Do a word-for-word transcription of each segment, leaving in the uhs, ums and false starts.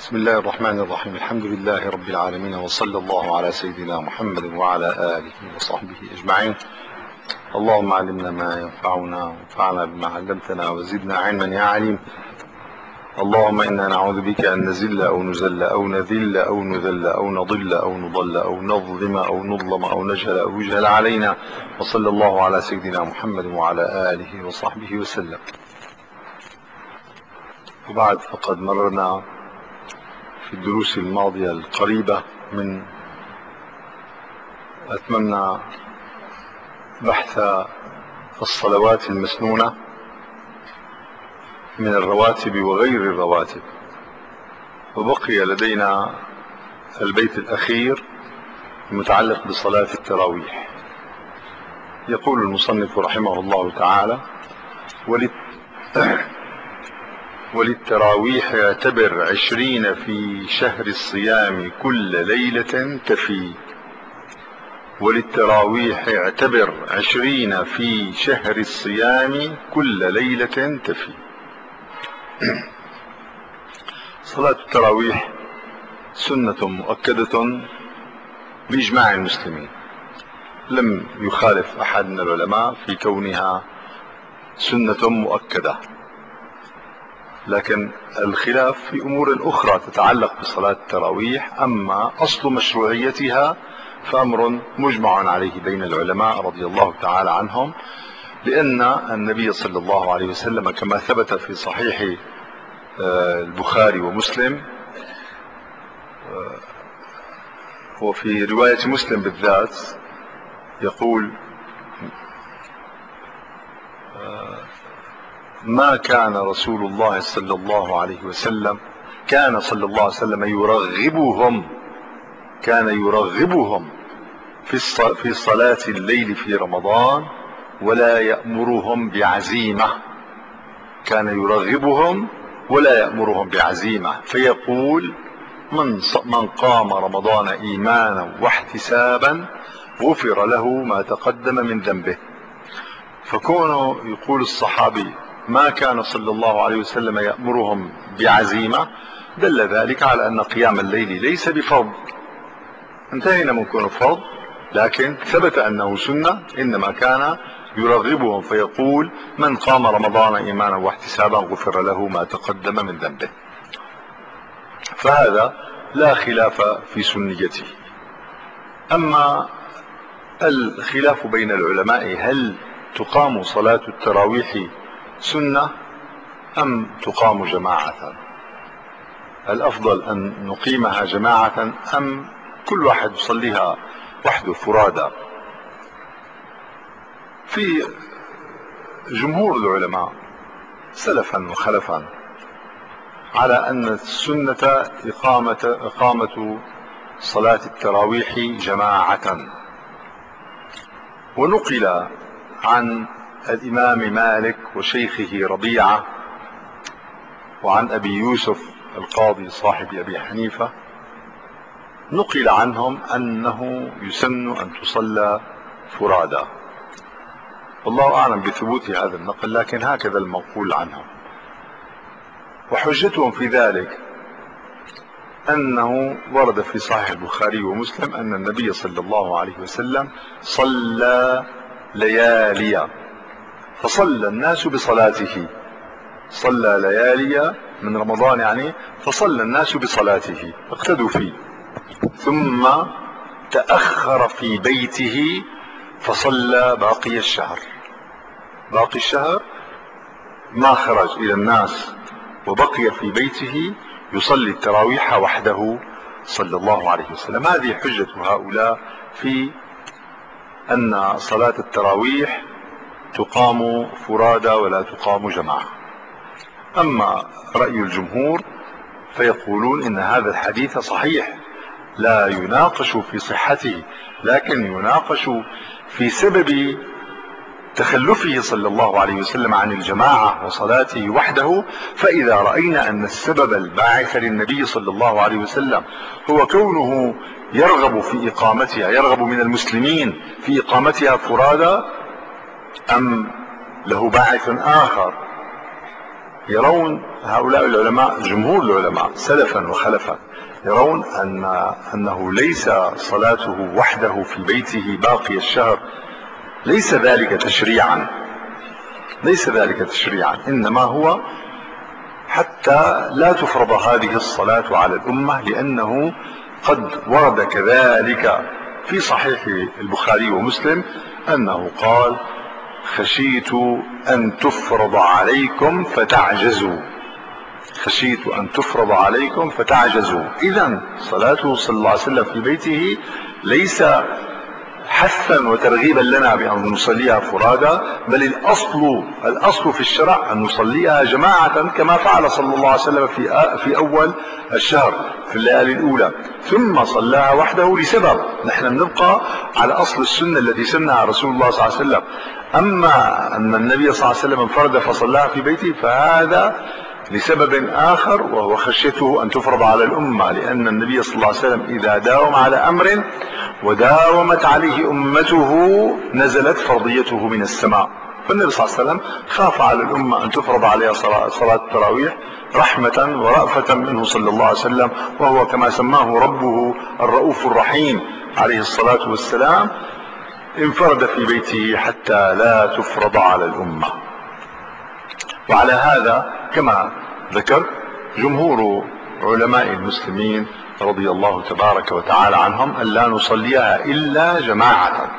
بسم الله الرحمن الرحيم. الحمد لله رب العالمين، وصلى الله على سيدنا محمد وعلى آله وصحبه أجمعين. اللهم علمنا ما ينفعنا وانفعنا بما علمتنا وزدنا علما يا عليم. اللهم إنا نعوذ بك أن نزل أو نزل أو نذل أو نذل أو نضل أو نضل أو نظلم أو نظلم أو نجهل أو يجهل علينا. وصلى الله على سيدنا محمد وعلى آله وصحبه وسلم. وبعد، فقد مررنا في الدروس الماضية القريبة من أتممنا بحث الصلوات المسنونة من الرواتب وغير الرواتب، وبقي لدينا البيت الأخير المتعلق بصلاة التراويح. يقول المصنف رحمه الله تعالى: وللتراويح اعتبر عشرين في شهر الصيام كل ليلة تفي. وللتراويح اعتبر عشرين في شهر الصيام كل ليلة تفي. صلاة التراويح سنة مؤكدة بإجماع المسلمين، لم يخالف أحد من العلماء في كونها سنة مؤكدة، لكن الخلاف في أمور أخرى تتعلق بصلاة التراويح. أما أصل مشروعيتها فأمر مجمع عليه بين العلماء رضي الله تعالى عنهم، لأن النبي صلى الله عليه وسلم كما ثبت في صحيح البخاري ومسلم، وفي رواية مسلم بالذات، يقول: ما كان رسول الله صلى الله عليه وسلم كان صلى الله عليه وسلم يرغبهم كان يرغبهم في في صلاة الليل في رمضان ولا يأمرهم بعزيمة. كان يرغبهم ولا يأمرهم بعزيمة، فيقول: من من قام رمضان إيمانا واحتسابا غفر له ما تقدم من ذنبه. فكونه يقول الصحابي ما كان صلى الله عليه وسلم يأمرهم بعزيمة، دل ذلك على أن قيام الليل ليس بفرض. انتهينا من كونه فرض، لكن ثبت أنه سنة، إنما كان يرغبهم فيقول: من قام رمضان إيمانا واحتسابا غفر له ما تقدم من ذنبه. فهذا لا خلاف في سنيته. أما الخلاف بين العلماء: هل تقام صلاة التراويح سنة أم تقام جماعة؟ الأفضل أن نقيمها جماعة أم كل واحد يصليها وحده فرادى؟ في جمهور العلماء سلفا وخلفا على أن السنة إقامة, إقامة صلاة التراويح جماعة. ونقل عن الإمام مالك وشيخه ربيعة وعن أبي يوسف القاضي صاحب أبي حنيفة، نقل عنهم أنه يسن أن تصلى فرادى. والله أعلم بثبوت هذا النقل، لكن هكذا المنقول عنهم. وحجتهم في ذلك أنه ورد في صحيح البخاري ومسلم أن النبي صلى الله عليه وسلم صلى ليالي، فصلى الناس بصلاته. صلى ليالي من رمضان يعني، فصلى الناس بصلاته اقتدوا فيه. ثم تأخر في بيته فصلى باقي الشهر. باقي الشهر ما خرج إلى الناس وبقي في بيته يصلي التراويح وحده صلى الله عليه وسلم. هذه حجة هؤلاء في أن صلاة التراويح تقام فرادى ولا تقام جماعة. أما رأي الجمهور فيقولون إن هذا الحديث صحيح، لا يناقش في صحته، لكن يناقش في سبب تخلفه صلى الله عليه وسلم عن الجماعة وصلاته وحده. فإذا رأينا أن السبب الباعث للنبي صلى الله عليه وسلم هو كونه يرغب في إقامتها، يرغب من المسلمين في إقامتها فرادى، أم له باعث آخر يرون هؤلاء العلماء، جمهور العلماء سلفا وخلفا، يرون أن أنه ليس صلاته وحده في بيته باقي الشهر، ليس ذلك تشريعا، ليس ذلك تشريعا، إنما هو حتى لا تفرض هذه الصلاة على الأمة، لأنه قد ورد كذلك في صحيح البخاري ومسلم أنه قال: خشيت أن تفرض عليكم فتعجزوا، خشيت أن تفرض عليكم فتعجزوا. إذن صلاته صلى الله عليه وسلم في بيته ليس حثا وترغيبا لنا بأن نصليها فرادى، بل الأصل الأصل في الشرع أن نصليها جماعة كما فعل صلى الله عليه وسلم في في أول الشهر في الليالي الأولى، ثم صلاها وحده لسبب. نحن بنبقى على أصل السنة التي سنها رسول الله صلى الله عليه وسلم. أما أن النبي صلى الله عليه وسلم انفرد فصلاها في بيته فهذا لسبب آخر، وهو خشيته أن تفرض على الأمة، لأن النبي صلى الله عليه وسلم إذا داوم على أمر وداومت عليه أمته نزلت فرضيته من السماء. فالنبي صلى الله عليه وسلم خاف على الأمة أن تفرض عليها صلاة التراويح رحمة ورأفة منه صلى الله عليه وسلم، وهو كما سماه ربه الرؤوف الرحيم عليه الصلاة والسلام، انفرد في بيته حتى لا تفرض على الأمة. وعلى هذا كما ذكر جمهور علماء المسلمين رضي الله تبارك وتعالى عنهم أن لا نصليها إلا جماعة.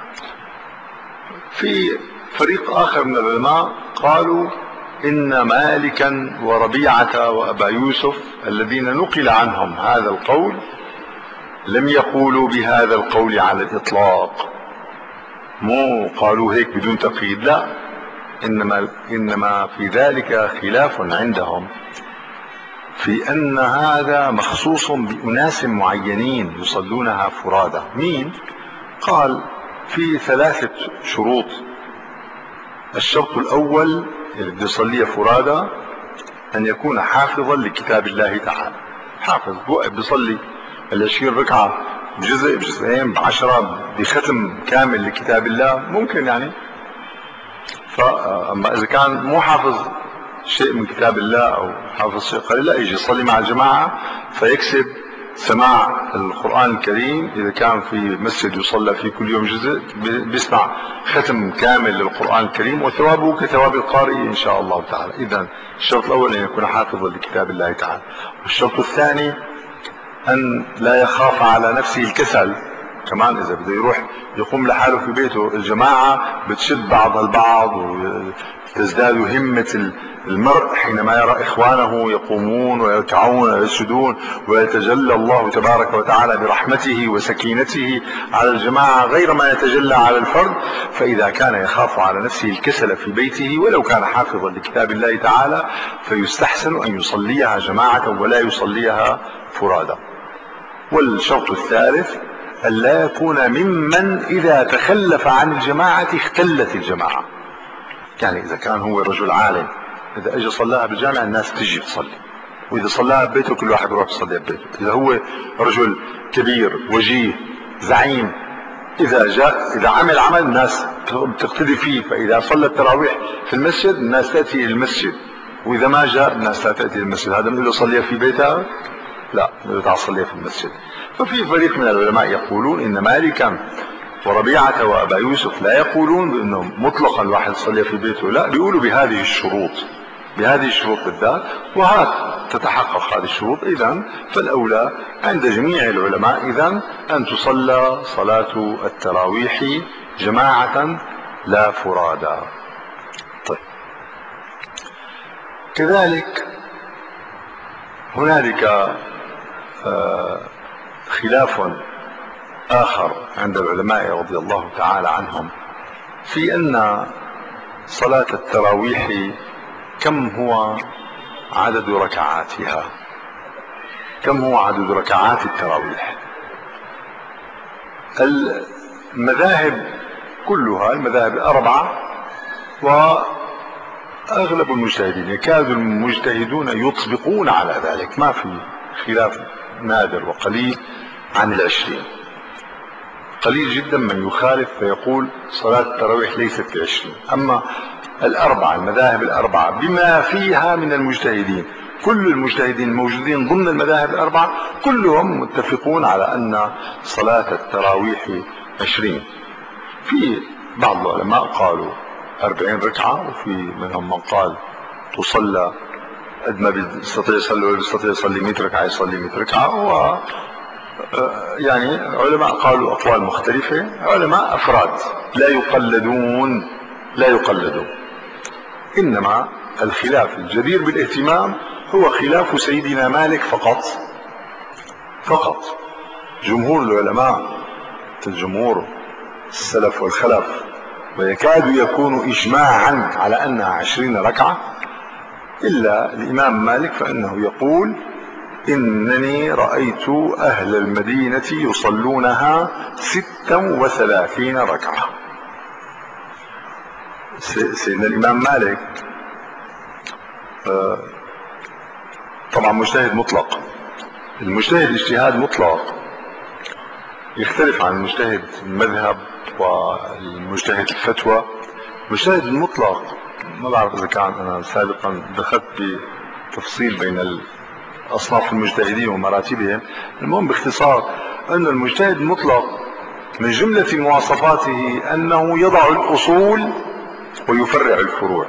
في فريق آخر من العلماء قالوا إن مالكا وربيعة وأبا يوسف الذين نقل عنهم هذا القول لم يقولوا بهذا القول على الإطلاق، مو قالوا هيك بدون تقييد، لا، إنما, إنما في ذلك خلاف عندهم في أن هذا مخصوص بأناس معينين يصلونها فرادى. مين؟ قال في ثلاثة شروط. الشرط الأول اللي بده يصليه فرادى أن يكون حافظا لكتاب الله تعالى، حافظ وقت بيصلي العشرين ركعة بجزء بجزئين بعشرة بختم كامل لكتاب الله ممكن يعني. فأما إذا كان مو حافظ شيء من كتاب الله أو حافظ شيء قليل، لا، يجي يصلي مع الجماعة فيكسب سماع القرآن الكريم. إذا كان في مسجد يصلى فيه كل يوم جزء بيسمع ختم كامل للقرآن الكريم وثوابه كثواب القارئ إن شاء الله تعالى. إذن الشرط الأول أن يكون حافظا لكتاب الله تعالى. والشرط الثاني أن لا يخاف على نفسه الكسل، كمان إذا بده يروح يقوم لحاله في بيته الجماعة بتشد بعضها البعض وتزداد همة المرء حينما يرى إخوانه يقومون ويركعون ويسجدون ويتجلى الله تبارك وتعالى برحمته وسكينته على الجماعة غير ما يتجلى على الفرد. فإذا كان يخاف على نفسه الكسل في بيته ولو كان حافظا لكتاب الله تعالى فيستحسن أن يصليها جماعة ولا يصليها فرادى. والشرط الثالث أن لا يكون ممن إذا تخلف عن الجماعة اختلت الجماعة. يعني إذا كان هو رجل عالم إذا أجي صلاها بالجامع الناس تجي تصلي، وإذا صلاها ببيته كل واحد يروح يصلي ببيته. إذا هو رجل كبير وجيه زعيم إذا جاء إذا عمل عمل الناس تقتدي فيه، فإذا صلى التراويح في المسجد الناس تأتي إلى المسجد، وإذا ما جاء الناس لا تأتي إلى المسجد. هذا من له صليها في بيتها؟ لا، من له تصليها في المسجد. ففي فريق من العلماء يقولون إن مالكا وربيعة وأبا يوسف لا يقولون بأنه مطلقا الواحد يصلي في بيته، لا، بيقولوا بهذه الشروط، بهذه الشروط بالذات، وهات تتحقق هذه الشروط. إذن فالأولى عند جميع العلماء إذن أن تصلى صلاة التراويح جماعة لا فرادى. طيب، كذلك هنالك آه خلاف آخر عند العلماء رضي الله تعالى عنهم في أن صلاة التراويح كم هو عدد ركعاتها، كم هو عدد ركعات التراويح. المذاهب كلها المذاهب الأربعة وأغلب المجتهدين يكاد المجتهدون يطبقون على ذلك، ما في خلاف نادر وقليل عن العشرين. قليل جدا من يخالف فيقول صلاة التراويح ليست بعشرين. أما الأربعة المذاهب الأربعة بما فيها من المجتهدين، كل المجتهدين الموجودين ضمن المذاهب الأربعة كلهم متفقون على أن صلاة التراويح عشرين. في بعض العلماء قالوا أربعين ركعة، وفي منهم من قال تصلى قد ما بيستطيع يصلي ويستطيع يصلي مئة ركعة يصلي مئة ركعة. و يعني علماء قالوا أقوال مختلفة، علماء أفراد لا يقلدون لا يقلدون إنما الخلاف الجدير بالاهتمام هو خلاف سيدنا مالك فقط فقط. جمهور العلماء، الجمهور السلف والخلف، ويكاد يكون إجماعا على أنها عشرين ركعة، إلا الإمام مالك فإنه يقول إنني رأيت أهل المدينة يصلونها ستا وثلاثين ركعة. سيدنا الإمام مالك طبعا مجتهد مطلق. المجتهد اجتهاد مطلق يختلف عن المجتهد المذهب والمجتهد الفتوى. المجتهد المطلق ما بعرف إذا كان أنا سابقا دخلت بتفصيل بين أصناف المجتهدين ومراتبهم. المهم باختصار أن المجتهد المطلق من جملة مواصفاته أنه يضع الأصول ويفرع الفروع.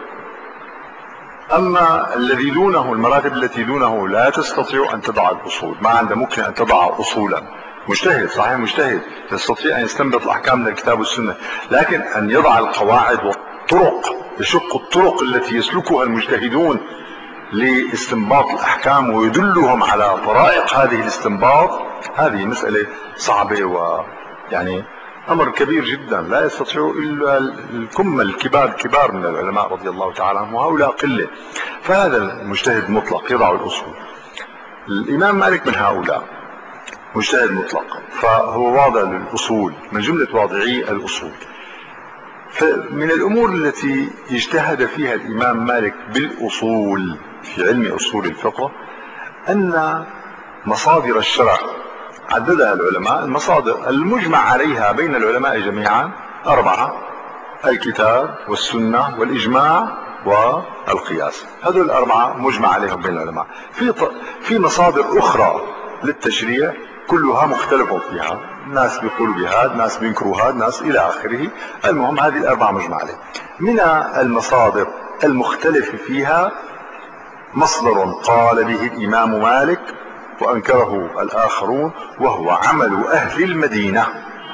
أما الذي دونه، المراتب التي دونه لا تستطيع أن تضع الأصول، ما عنده ممكن أن تضع أصولا. مجتهد صحيح، مجتهد يستطيع أن يستنبط الأحكام من الكتاب والسنة، لكن أن يضع القواعد والطرق، يشق الطرق التي يسلكها المجتهدون لاستنباط الأحكام ويدلهم على طرائق هذه الاستنباط، هذه مسألة صعبة ويعني أمر كبير جدا لا يستطيع إلا الكمة الكبار كبار من العلماء رضي الله تعالى عنهم، وهؤلاء قلة. فهذا المجتهد مطلق يضع الأصول. الإمام مالك من هؤلاء مجتهد مطلق، فهو واضع للأصول، من جملة واضعي الأصول. فمن الأمور التي اجتهد فيها الإمام مالك بالأصول في علم أصول الفقه أن مصادر الشرع عددها العلماء، المصادر المجمع عليها بين العلماء جميعا أربعة: الكتاب والسنة والإجماع والقياس. هذول الأربعة مجمع عليهم بين العلماء. في في مصادر أخرى للتشريع كلها مختلف فيها، ناس بيقولوا بهذا، ناس بينكروا هذا، ناس إلى آخره. المهم هذه الأربعة مجمع عليه. من المصادر المختلف فيها مصدر قال به الإمام مالك وأنكره الآخرون، وهو عمل أهل المدينة.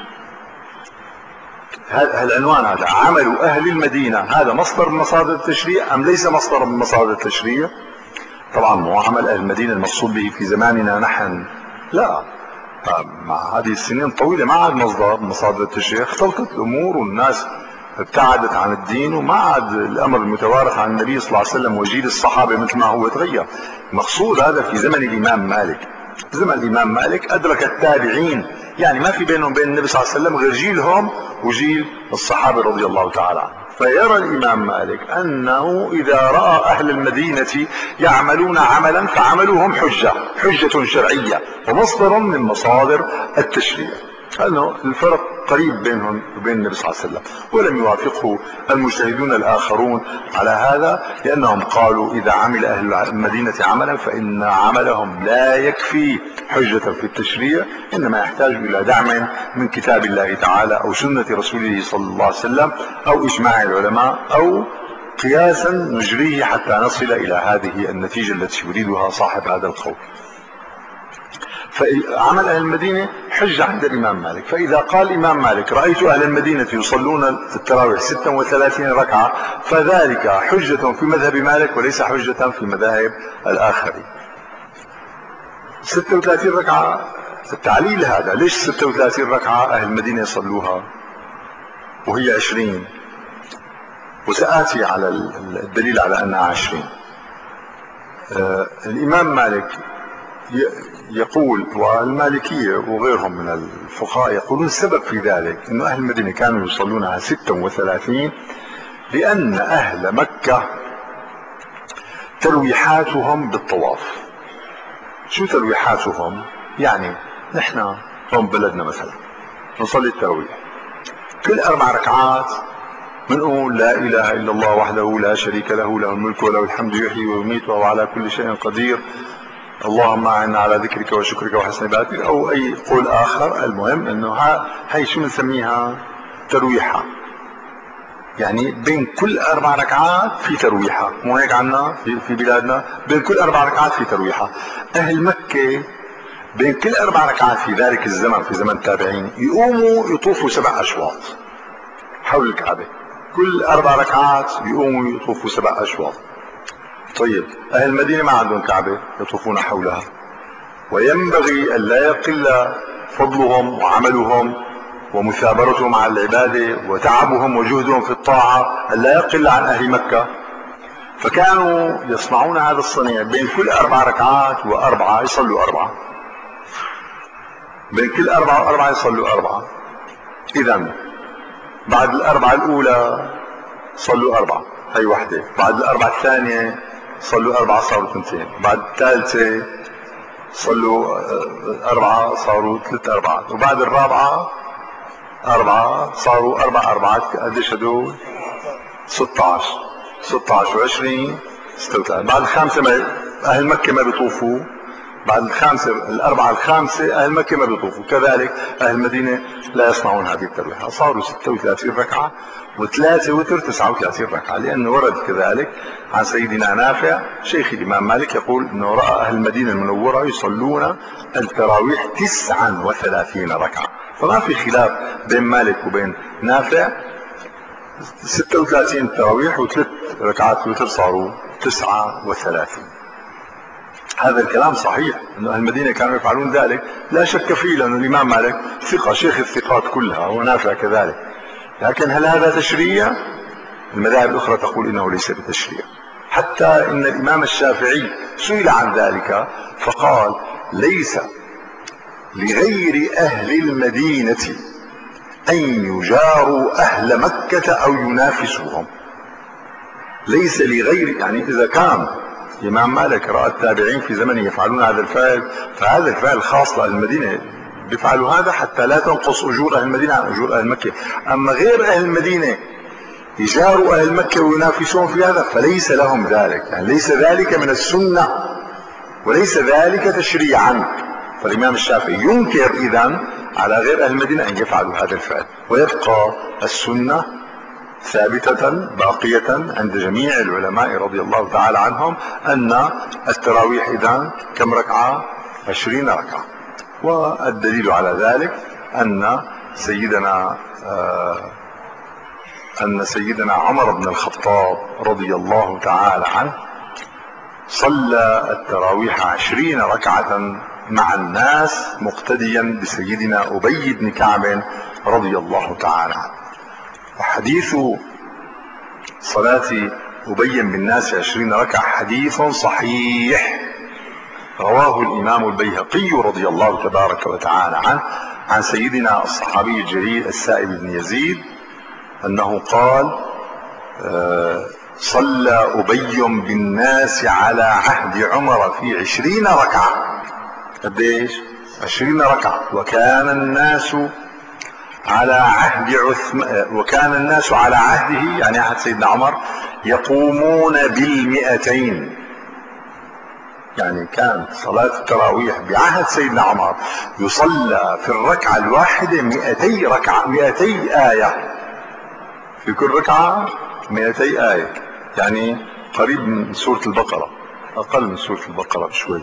هذا العنوان، هذا عمل أهل المدينة، هذا مصدر من مصادر التشريع أم ليس مصدر من مصادر التشريع؟ طبعا مو عمل أهل المدينة المقصود به في زماننا نحن، لا، مع هذه السنين طويلة ما عاد مصدر مصادر التشريع، اختلطت الأمور والناس ابتعدت عن الدين، وما عاد الأمر المتوارث عن النبي صلى الله عليه وسلم وجيل الصحابة مثل ما هو تغير. مقصود هذا في زمن الإمام مالك. زمن الإمام مالك أدرك التابعين، يعني ما في بينهم بين النبي صلى الله عليه وسلم غير جيلهم وجيل الصحابة رضي الله تعالى عنهم. فيرى الإمام مالك أنه إذا رأى أهل المدينة يعملون عملا فعملهم حجة حجة شرعية ومصدر من مصادر التشريع. أنه الفرق قريب بينهم وبين النبي صلى الله عليه وسلم، ولم يوافقه المجتهدون الآخرون على هذا، لأنهم قالوا إذا عمل أهل المدينة عملا فإن عملهم لا يكفي حجة في التشريع، إنما يحتاج إلى دعم من كتاب الله تعالى أو سنة رسوله صلى الله عليه وسلم أو إجماع العلماء أو قياسا نجريه حتى نصل إلى هذه النتيجة التي يريدها صاحب هذا القول. فعمل أهل المدينة حجة عند الإمام مالك. فإذا قال الإمام مالك رأيت أهل المدينة يصلون التراويح ستة وثلاثين ركعة فذلك حجة في مذهب مالك وليس حجة في مذاهب الآخرين. ستة وثلاثين ركعة، التعليل هذا ليش ستة وثلاثين ركعة أهل المدينة يصلوها وهي عشرين؟ وسآتي على الدليل على أنها عشرين. آه الإمام مالك يقول، والمالكية وغيرهم من الفقهاء يقولون السبب في ذلك أن أهل المدينة كانوا يصلونها ستة وثلاثين لأن أهل مكة ترويحاتهم بالطواف. شو ترويحاتهم؟ يعني نحن هم بلدنا مثلا نصلي التراويح كل أربع ركعات بنقول لا إله إلا الله وحده لا شريك له، له الملك وله الحمد يحيي ويميت وهو على كل شيء قدير، اللهم أعنا على ذكرك وشكرك وحسن عبادتك، أو أي قول آخر. المهم أنه هاي شو بنسميها؟ ترويحة. يعني بين كل أربع ركعات في ترويحة، مو هيك عنا في, في بلادنا؟ بين كل أربع ركعات في ترويحة. أهل مكة بين كل أربع ركعات في ذلك الزمن، في زمن التابعين، يقوموا يطوفوا سبع أشواط حول الكعبة. كل أربع ركعات يقوموا يطوفوا سبع أشواط. طيب أهل المدينة ما عندهم كعبة يطوفون حولها، وينبغي أن لا يقل فضلهم وعملهم ومثابرتهم على العبادة وتعبهم وجهدهم في الطاعة أن لا يقل عن أهل مكة. فكانوا يصنعون هذا الصنيع، بين كل أربع ركعات وأربعة يصلوا أربعة، بين كل أربعة وأربعة يصلوا أربعة. إذن بعد الأربعة الأولى صلوا أربعة، هي وحدة. بعد الأربعة الثانية صلوا أربعة، صاروا ثنتين. بعد الثالثة صلوا أربعة، صاروا ثلاث أربعات. وبعد الرابعة أربعة، صاروا أربع أربعات. قديش هدول؟ ستة عشر. ستة عشر وعشرين ستة وثلاثين. بعد الخامسة ما أهل مكة ما بيطوفوا. بعد الخامسة الأربعة الخامسة أهل مكة ما بيطوفوا. كذلك أهل المدينة لا يصنعون هذه الترويحة. صاروا ستة وثلاثين ركعة، وثلاثة وتر تسعة وثلاثين ركعة، لأنه ورد كذلك عن سيدنا نافع شيخ الإمام مالك يقول أنه رأى أهل المدينة المنورة يصلون التراويح تسعة وثلاثين ركعة. فما في خلاف بين مالك وبين نافع. ستة وثلاثين تراويح وثلاث ركعات وتر صاروا تسعة وثلاثين. هذا الكلام صحيح أن أهل المدينة كانوا يفعلون ذلك، لا شك فيه، لأن الإمام مالك ثقة، شيخ الثقات كلها، ونافع كذلك. لكن هل هذا تشريع؟ المذاهب الأخرى تقول إنه ليس بتشريع. حتى إن الإمام الشافعي سئل عن ذلك فقال: ليس لغير أهل المدينة أن يجاروا أهل مكة أو ينافسوهم. ليس لغير، يعني إذا كان الإمام مالك رأى التابعين في زمنه يفعلون هذا الفعل، فهذا الفعل خاص لأهل المدينة، بيفعلوا هذا حتى لا تنقص أجور أهل المدينة عن أجور أهل مكة. أما غير أهل المدينة يجاروا أهل مكة وينافسون في هذا فليس لهم ذلك، يعني ليس ذلك من السنة وليس ذلك تشريعا. فالإمام الشافعي ينكر إذن على غير أهل المدينة أن يفعلوا هذا الفعل، ويبقى السنة ثابتة باقية عند جميع العلماء رضي الله تعالى عنهم أن التراويح إذن كم ركعة؟ عشرين ركعة. والدليل على ذلك أن سيدنا آه أن سيدنا عمر بن الخطاب رضي الله تعالى عنه صلى التراويح عشرين ركعة مع الناس مقتديا بسيدنا أبي بن كعب رضي الله تعالى عنه. وحديث صلاة أبي بالناس عشرين ركعة حديث صحيح رواه الإمام البيهقي رضي الله تبارك وتعالى عنه عن سيدنا الصحابي الجليل السائب بن يزيد أنه قال: آه صلى أبي بالناس على عهد عمر في عشرين ركعة. قديش؟ عشرين ركعة. وكان الناس على عهد عثمان، وكان الناس على عهده، يعني عهد سيدنا عمر، يقومون بالمئتين. يعني كانت صلاة التراويح بعهد سيدنا عمر يصلى في الركعة الواحدة مئتي ركعة، مئتي آية في كل ركعة، مئتي آية، يعني قريب من سورة البقرة، أقل من سورة البقرة بشوي.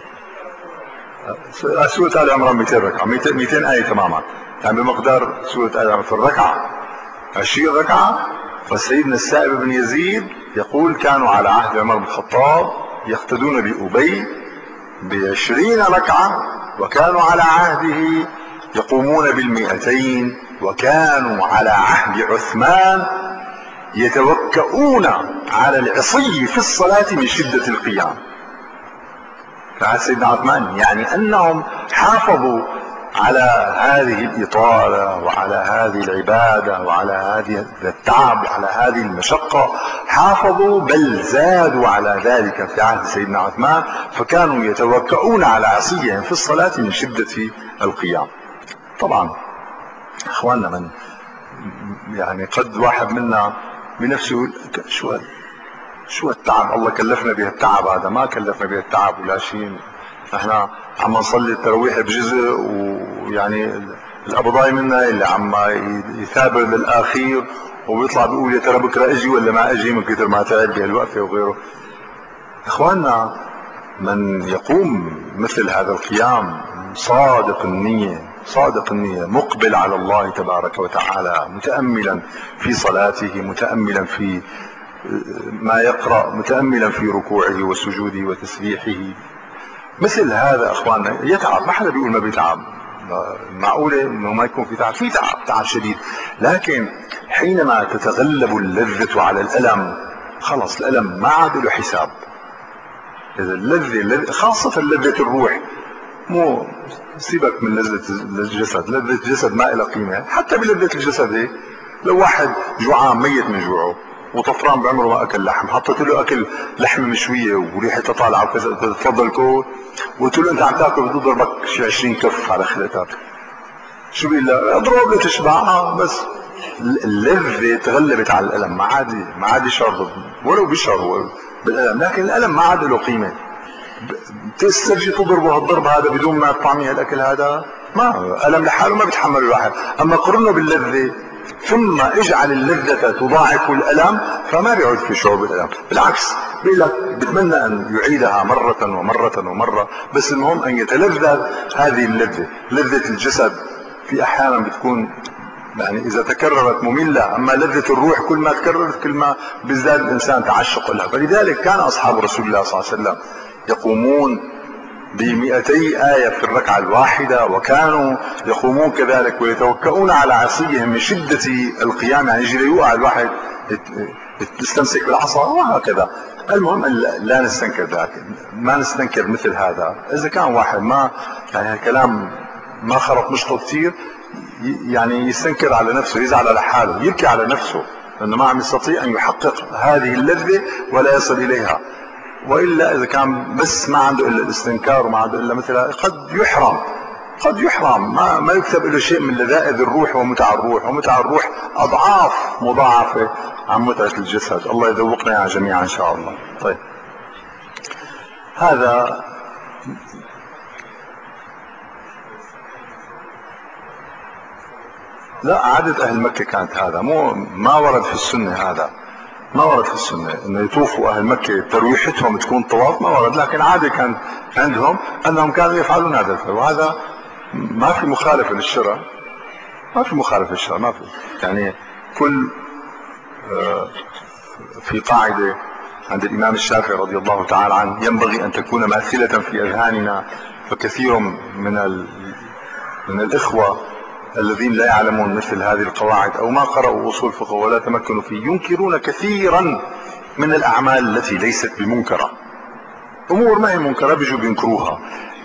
سورة آل عمران مئتين ركعة، مئتين آية تماما، يعني بمقدار سورة آل عمران في الركعة عشرين ركعة. فسيدنا السائب بن يزيد يقول: كانوا على عهد عمر بن الخطاب يقتدون بأبي بعشرين ركعة، وكانوا على عهده يقومون بالمئتين، وكانوا على عهد عثمان يتوكؤون على العصي في الصلاة من شدة القيام. فعهد سيدنا عثمان، يعني أنهم حافظوا على هذه الإطالة وعلى هذه العبادة وعلى هذه التعب وعلى هذه المشقة، حافظوا بل زادوا على ذلك في عهد سيدنا عثمان، فكانوا يتوكؤون على عصيهم في الصلاة من شدة القيام. طبعا اخواننا، من يعني قد واحد منا بنفسه شو هذا؟ شو التعب؟ الله كلفنا به التعب، هذا ما كلفنا به التعب ولا شيء. احنا عم نصلي التراويح بجزء، ويعني القبضاي منا اللي عم يثابر بالاخير وبيطلع بيقول يا ترى بكره اجي ولا ما اجي من كثر ما تعب بهالوقفه وغيره. اخواننا، من يقوم مثل هذا القيام صادق النية، صادق النية، مقبل على الله تبارك وتعالى، متأملا في صلاته، متأملا في ما يقرأ، متأملا في ركوعه وسجوده وتسبيحه، مثل هذا اخواننا يتعب. ما حدا بيقول ما بيتعب، معقولة انه ما يكون في تعب؟ في تعب، تعب شديد، لكن حينما تتغلب اللذة على الألم خلص الألم ما عاد له حساب. إذا اللذة، خاصة لذة الروح، مو سيبك من لذة الجسد، لذة الجسد ما لها قيمة. حتى بلذة الجسد هيك، لو واحد جوعان ميت من جوعه وطفران بعمره ما اكل لحم، حطيت له اكل لحمه مشويه وريحتها طالعه وكذا، تفضل كل، وقلت له انت عم تاكل بده يضربك شي عشرين كف على خلقتك، شو بيقول لك؟ اضرب لتشبع. اه بس اللذة تغلبت على الالم، ما عاد ما عاد يشعر ولو بيشعر بالالم، لكن الالم ما عاد له قيمه. تسترجي تضربه هالضرب هذا بدون ما تطعمي الاكل هذا، ما الم لحاله ما بيتحمل الواحد. اما قرنه باللذة ثم اجعل اللذة تضاعف الالم، فما بيعود في شعور بالالم، بالعكس بيقول لك بتمنى ان يعيدها مرة ومرة ومرة. بس المهم ان يتلذذ هذه اللذة. لذة الجسد في احيانا بتكون يعني اذا تكررت مملة، اما لذة الروح كل ما تكررت كل ما بيزداد الانسان تعشق لها. فلذلك كان اصحاب رسول الله صلى الله عليه وسلم يقومون بمئتي آية في الركعة الواحدة، وكانوا يقومون كذلك ويتوكؤون على عصيهم من شدة القيام، يعني يجي يوقع الواحد يستمسك بالعصا وهكذا. المهم أن لا نستنكر ذلك، ما نستنكر مثل هذا. إذا كان واحد ما يعني الكلام ما خرط مشطه كثير، يعني يستنكر على نفسه، يزعل على حاله، يبكي على نفسه لأنه ما عم يستطيع أن يحقق هذه اللذة ولا يصل إليها. وإلا إذا كان بس ما عنده إلا الاستنكار وما عنده إلا مثلها، قد يحرم، قد يحرم، ما, ما يكتب له شيء من لذائذ الروح ومتع الروح. ومتع الروح أضعاف مضاعفة عن متعة الجسد. الله يذوقنا يا جميعا إن شاء الله. طيب، هذا لا، عادة أهل مكة كانت هذا، مو ما ورد في السنة، هذا ما ورد في السنة انه يطوفوا اهل مكة ترويحتهم تكون طواف، ما ورد. لكن عادة كان عندهم انهم كانوا يفعلون هذا الفعل، وهذا ما في مخالفة للشرع، ما في مخالفة للشرع، ما في. يعني كل آه في قاعدة عند الامام الشافعي رضي الله تعالى عنه: ينبغي ان تكون ماثلة في اذهاننا. فكثير من من الاخوة الذين لا يعلمون مثل هذه القواعد او ما قرأوا اصول فقه ولا تمكنوا فيه، ينكرون كثيرا من الاعمال التي ليست بمنكرة. امور ما هي منكرة بيجوا بينكروها.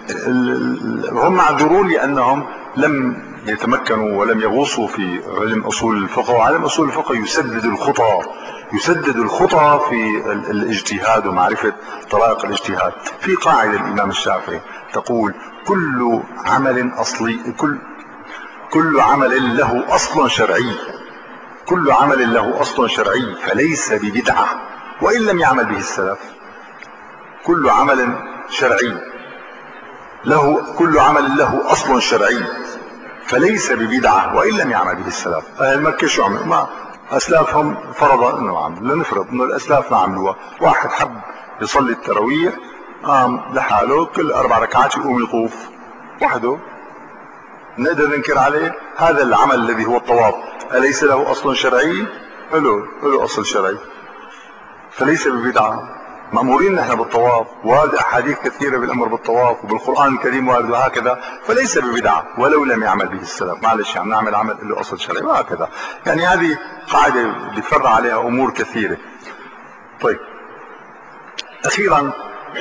هم معذورون لانهم لم يتمكنوا ولم يغوصوا في علم اصول الفقه. وعلم اصول الفقه يسدد الخطى، يسدد الخطى في الاجتهاد ومعرفة طرائق الاجتهاد. في قاعدة الامام الشافعي تقول: كل عمل اصلي، كل كل عمل له اصل شرعي، كل عمل له اصل شرعي فليس ببدعة وان لم يعمل به السلف. كل عمل شرعي له، كل عمل له اصل شرعي فليس ببدعة وان لم يعمل به السلف. اهل مكة شو عملوا؟ ما اسلافهم فرض انه عملوا، لنفرض انه الاسلاف ما عملوها. واحد حب يصلي التراويح، قام لحاله كل اربع ركعات يقوم يطوف وحده، نقدر ننكر عليه؟ هذا العمل الذي هو الطواف أليس له أصل شرعي؟ له له أصل شرعي فليس ببدعة. مأمورين نحن بالطواف، وارد أحاديث كثيرة بالأمر بالطواف، وبالقرآن الكريم وارد، وهكذا، فليس ببدعة ولو لم يعمل به السلف. معلش عم نعمل عمل له أصل شرعي وهكذا. يعني هذه قاعدة بتفرع عليها أمور كثيرة. طيب، أخيرا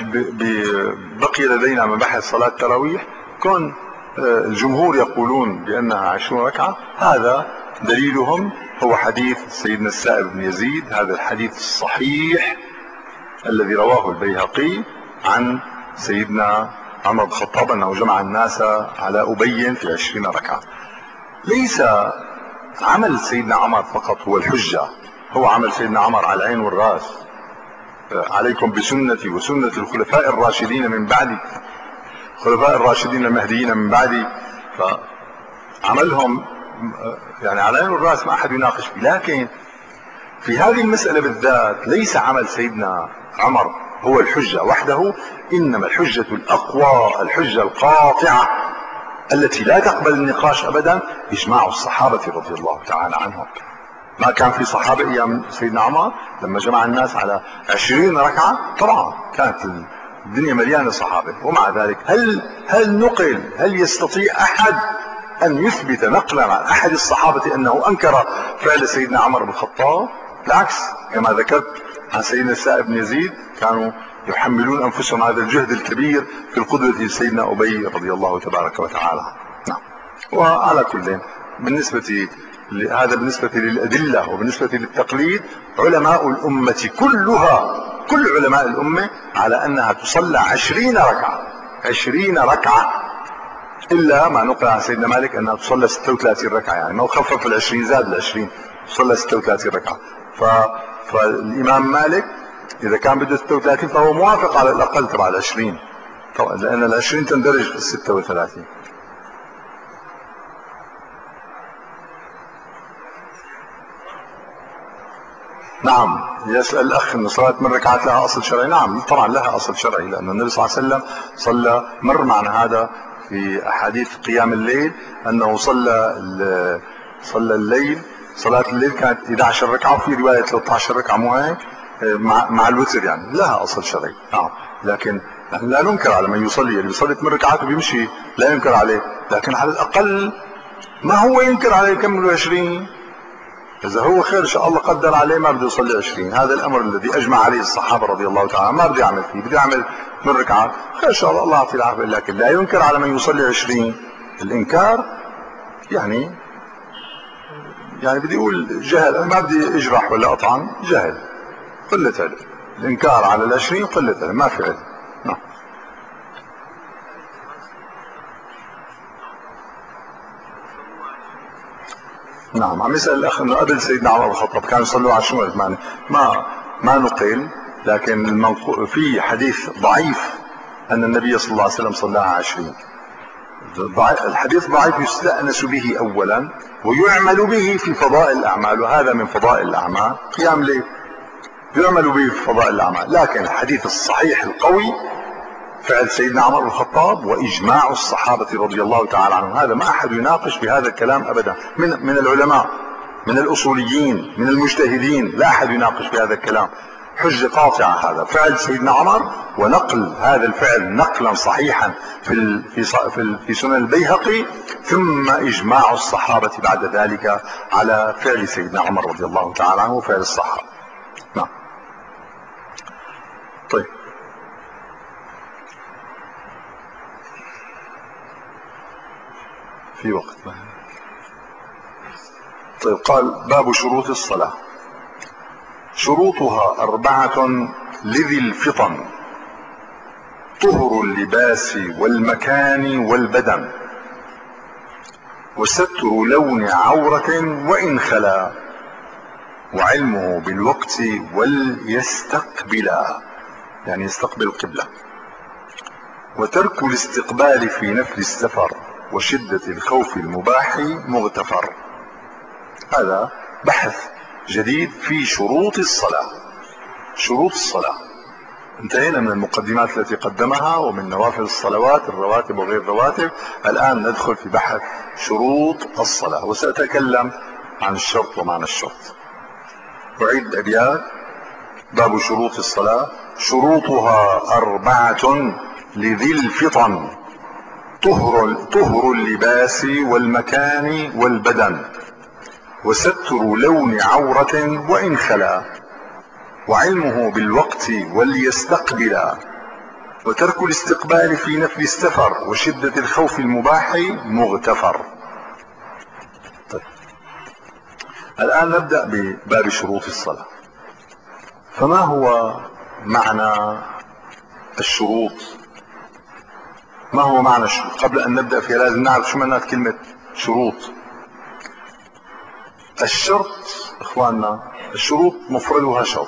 بقي لدينا مباحث صلاة التراويح. كون الجمهور يقولون بأنها عشرون ركعة، هذا دليلهم هو حديث سيدنا السائب بن يزيد، هذا الحديث الصحيح الذي رواه البيهقي عن سيدنا عمر بن الخطاب أنه جمع الناس على أبي في عشرين ركعة. ليس عمل سيدنا عمر فقط هو الحجة، هو عمل سيدنا عمر على العين والراس. عليكم بسنتي وسنة الخلفاء الراشدين من بعدي، الخلفاء الراشدين المهديين من بعدي، فعملهم يعني على العين والراس، ما احد يناقش فيه. لكن في هذه المسألة بالذات ليس عمل سيدنا عمر هو الحجة وحده، انما الحجة الاقوى، الحجة القاطعة التي لا تقبل النقاش ابدا، اجماع الصحابة رضي الله تعالى عنهم. ما كان في صحابة ايام سيدنا عمر لما جمع الناس على عشرين ركعة؟ طبعا كانت الدنيا مليانة صحابة. ومع ذلك هل هل نقل، هل يستطيع احد ان يثبت نقلا عن احد الصحابة انه انكر فعل سيدنا عمر بن الخطاب؟ بالعكس، كما ذكرت عن سيدنا السائب بن يزيد، كانوا يحملون انفسهم هذا الجهد الكبير في القدوة سيدنا ابي رضي الله تبارك وتعالى. نعم. وعلى كل، بالنسبة هذا بالنسبة للأدلة، وبالنسبة للتقليد علماء الأمة كلها، كل علماء الأمة على أنها تصلى عشرين ركعة، عشرين ركعة، إلا ما نقل عن سيدنا مالك أنها تصلى ستة وثلاثين ركعة، يعني ما خفف العشرين زاد العشرين، تصلى ستة وثلاثين ركعة. ف... فالإمام مالك إذا كان بده ستة وثلاثين فهو موافق على الأقل تبع العشرين طبعا، لأن العشرين تندرج في الستة وثلاثين. نعم. يسأل الأخ أن صلاة من ركعات لها أصل شرعي؟ نعم طبعا لها أصل شرعي، لأن النبي صلى الله عليه وسلم صلى، مر معنا هذا في أحاديث قيام الليل، أنه صلى صلى الليل، صلاة الليل كانت إحدى عشرة ركعة، وفي رواية ثلاثة عشر ركعة، مو هيك؟ مع, مع الوتر، يعني لها أصل شرعي. نعم. لكن لا ننكر على من يصلي، اللي بيصلي ثمان ركعات وبيمشي لا ينكر عليه، لكن على الأقل ما هو ينكر عليه يكمل عشرين. إذا هو خير إن شاء الله قدر عليه ما بده يصلي عشرين، هذا الأمر الذي أجمع عليه الصحابة رضي الله تعالى، ما بده يعمل فيه، بده يعمل من ركعات، خير إن شاء الله، الله يعطيه العافية. لكن لا ينكر على من يصلي عشرين. الإنكار يعني يعني بدي أقول جهل، أنا ما بدي أجرح ولا أطعن، جهل، قلة علم. الإنكار على العشرين قلة علم، ما في علم. نعم. نعم. عم يسأل الأخ أنه قبل سيدنا عمر بن الخطاب كانوا يصلوا على شو يعني؟ ما ما نقل، لكن المنقول في حديث ضعيف أن النبي صلى الله عليه وسلم صلى على عشرين. الحديث ضعيف يستأنس به أولا، ويعمل به في فضائل الأعمال، وهذا من فضائل الأعمال قيام ليل، يعمل به في فضائل الأعمال. لكن الحديث الصحيح القوي فعل سيدنا عمر بن الخطاب وإجماع الصحابة رضي الله تعالى عنهم، هذا ما أحد يناقش بهذا الكلام أبدا، من من العلماء، من الأصوليين، من المجتهدين، لا أحد يناقش بهذا الكلام. حجة قاطعة هذا فعل سيدنا عمر، ونقل هذا الفعل نقلا صحيحا في في في, في سنن البيهقي، ثم إجماع الصحابة بعد ذلك على فعل سيدنا عمر رضي الله تعالى عنه وفعل الصحابة. نعم. طيب. في وقت. طيب. قال باب شروط الصلاة. شروطها أربعة لذي الفطن: طهر اللباس والمكان والبدن، وستر لون عورة وإن خلا، وعلمه بالوقت وليستقبلا، يعني يستقبل القبلة، وترك الاستقبال في نفل السفر وشدة الخوف المباح مغتفر. هذا بحث جديد في شروط الصلاة. شروط الصلاة انتهينا من المقدمات التي قدمها ومن نوافل الصلوات الرواتب وغير الرواتب، الآن ندخل في بحث شروط الصلاة، وسأتكلم عن الشرط ومعنى الشرط. أعيد الأبيات: باب شروط الصلاة. شروطها أربعة لذي الفطن: طهر, طهر اللباس والمكان والبدن، وستر لون عورة وإن خلا، وعلمه بالوقت وليستقبلا، وترك الاستقبال في نفل السفر وشدة الخوف المباح مغتفر. طيب. الآن نبدأ بباب شروط الصلاة. فما هو معنى الشروط؟ ما هو معنى الشروط؟ قبل أن نبدأ فيها لازم نعرف شو معنى كلمة شروط. الشرط إخواننا الشروط مفردها شرط.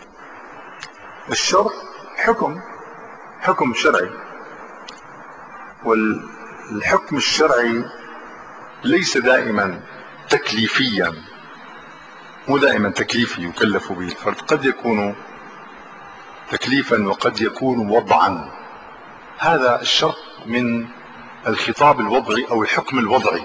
الشرط حكم، حكم شرعي، والحكم الشرعي ليس دائما تكليفيا، مو دائما تكليفي يكلف به الفرد، قد يكون تكليفا وقد يكون وضعا. هذا الشرط من الخطاب الوضعي أو الحكم الوضعي،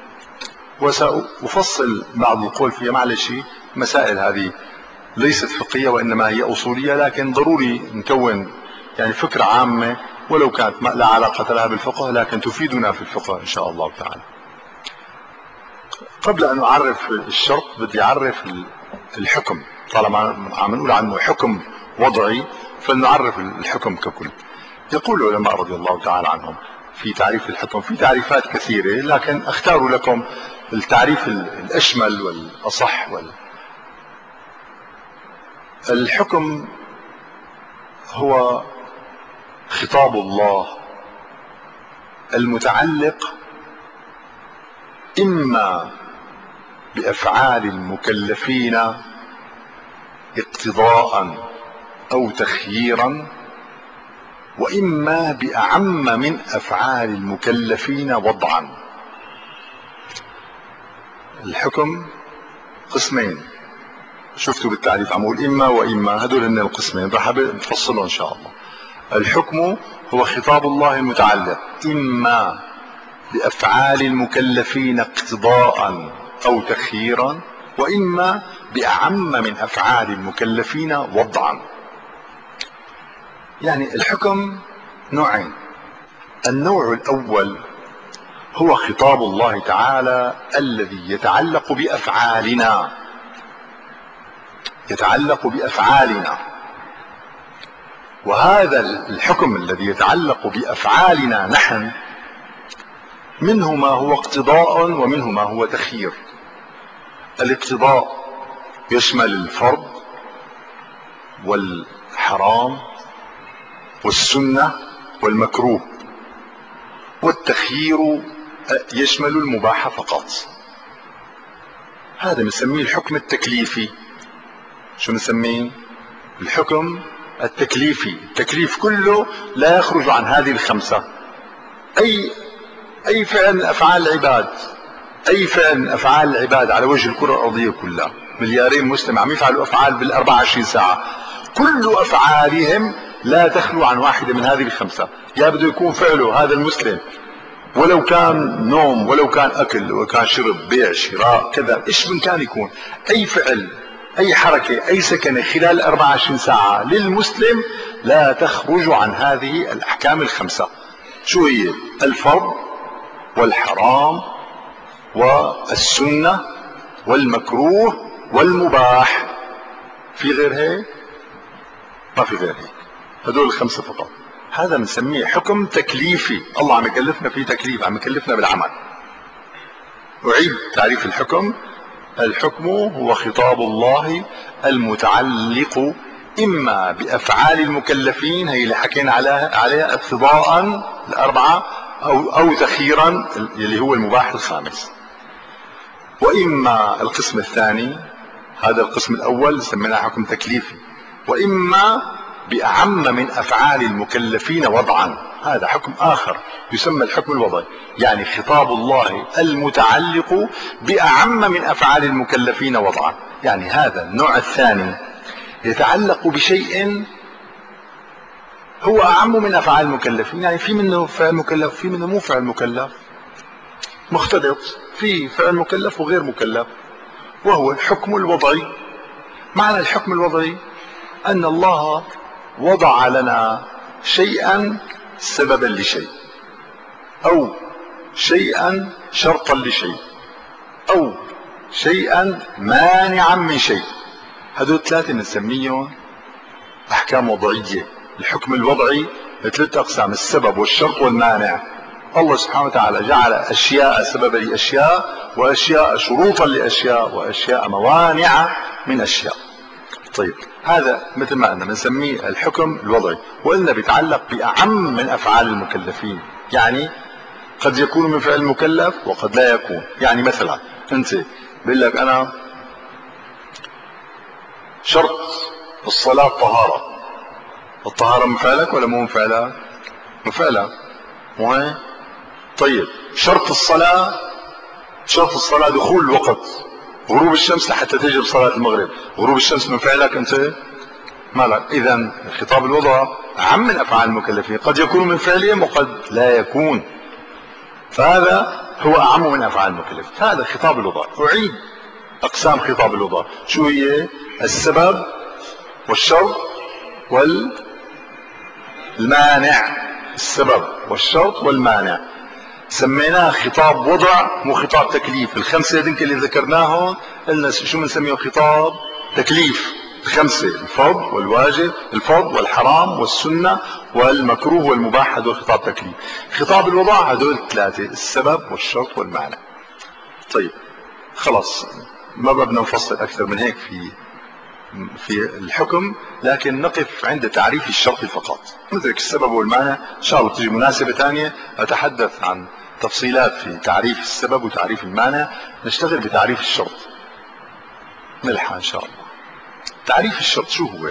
وسأفصل بعض القول فيها. معلش مسائل هذه ليست فقهية وإنما هي أصولية، لكن ضروري نكون يعني فكرة عامة ولو كانت لا علاقة لها بالفقه، لكن تفيدنا في الفقه إن شاء الله تعالى. قبل أن أعرف الشرط بدي أعرف الحكم، طالما عم نقول عنه حكم وضعي فلنعرف الحكم ككل. يقول العلماء رضي الله تعالى عنهم في تعريف الحكم، في تعريفات كثيرة لكن اختار لكم التعريف الأشمل والأصح. وال... الحكم هو خطاب الله المتعلق إما بأفعال المكلفين اقتضاء أو تخييرا، وإما بأعم من أفعال المكلفين وضعا. الحكم قسمين، شفتوا بالتعريف عم اقول إما وإما، هدول هن القسمين رح نفصلهم إن شاء الله. الحكم هو خطاب الله المتعلق إما بأفعال المكلفين اقتضاء أو تخييرا، وإما بأعم من أفعال المكلفين وضعا. يعني الحكم نوعين. النوع الأول هو خطاب الله تعالى الذي يتعلق بأفعالنا، يتعلق بأفعالنا، وهذا الحكم الذي يتعلق بأفعالنا نحن منه ما هو اقتضاء ومنه ما هو تخيير. الاقتضاء يشمل الفرض والحرام والسنة والمكروه، والتخيير يشمل المباح فقط. هذا نسميه الحكم التكليفي. شو نسميه؟ الحكم التكليفي. التكليف كله لا يخرج عن هذه الخمسة. أي أي فعل من أفعال العباد، أي فعل من أفعال العباد على وجه الكرة الأرضية كلها، مليارين مسلم عم يفعلوا أفعال بالأربعة وعشرين ساعة، كل أفعالهم لا تخلو عن واحدة من هذه الخمسة. يا بده يكون فعله هذا المسلم ولو كان نوم، ولو كان أكل، ولو كان شرب، بيع، شراء، كذا، إيش من كان يكون، أي فعل، أي حركة، أي سكنة خلال أربعة وعشرين ساعة للمسلم لا تخرج عن هذه الأحكام الخمسة. شو هي؟ الفرض والحرام والسنة والمكروه والمباح. في غير هيك؟ ما في غير هيك، هدول الخمسة فقط. هذا بنسميه حكم تكليفي. الله عم يكلفنا فيه تكليف، عم يكلفنا بالعمل. أعيد تعريف الحكم. الحكم هو خطاب الله المتعلق إما بأفعال المكلفين، هي اللي حكينا عليها عليها اقتضاء الأربعة، أو أو تخييرا اللي هو المباح الخامس، وإما القسم الثاني. هذا القسم الأول سميناه حكم تكليفي. وإما بأعم من أفعال المكلفين وضعا، هذا حكم آخر يسمى الحكم الوضعي. يعني خطاب الله المتعلق بأعم من أفعال المكلفين وضعا. يعني هذا النوع الثاني يتعلق بشيء هو أعم من أفعال المكلفين. يعني في منه فعل مكلف، في منه مو فعل مكلف، مختلط، في فعل مكلف وغير مكلف، وهو الحكم الوضعي. معنى الحكم الوضعي أن الله وضع لنا شيئا سببا لشيء، أو شيئا شرطا لشيء، أو شيئا مانعا من شيء. هذول ثلاثة نسميهم أحكام وضعية. الحكم الوضعي ثلاث أقسام: السبب والشرط والمانع. الله سبحانه وتعالى جعل أشياء سببا لأشياء، وأشياء شروطا لأشياء، وأشياء موانع من أشياء. طيب، هذا مثل ما قلنا بنسميه الحكم الوضعي. وإلا بيتعلق بأعم من أفعال المكلفين، يعني قد يكون من فعل المكلف وقد لا يكون. يعني مثلا أنت بقول لك أنا شرط الصلاة طهارة. الطهارة من فعلك ولا مو من فعلك؟ من فعلك، مو هيك؟ طيب شرط الصلاة، شرط الصلاة دخول الوقت، غروب الشمس لحتى تجي بصلاة المغرب. غروب الشمس من فعلك انت؟ مالك. اذا خطاب الوضع عام من افعال المكلفين، قد يكون من فعلهم وقد لا يكون، فهذا هو اعم من افعال المكلفين. هذا خطاب الوضع. اعيد اقسام خطاب الوضع، شو هي؟ السبب والشرط والمانع. السبب والشرط والمانع سميناه خطاب وضع، مو خطاب تكليف. الخمسه هذين اللي ذكرناهم قلنا شو بنسميه؟ خطاب تكليف. الخمسه: الفرض والواجب، الفرض والحرام والسنه والمكروه والمباح، هذول خطاب تكليف. خطاب الوضع هذول ثلاثه: السبب والشرط والمعنى. طيب خلاص، ما بدنا نفصل اكثر من هيك في في الحكم، لكن نقف عند تعريف الشرط فقط. ندرك السبب والمعنى ان شاء الله تجي مناسبة ثانية اتحدث عن تفصيلات في تعريف السبب وتعريف المعنى. نشتغل بتعريف الشرط نلحق ان شاء الله. تعريف الشرط شو هو؟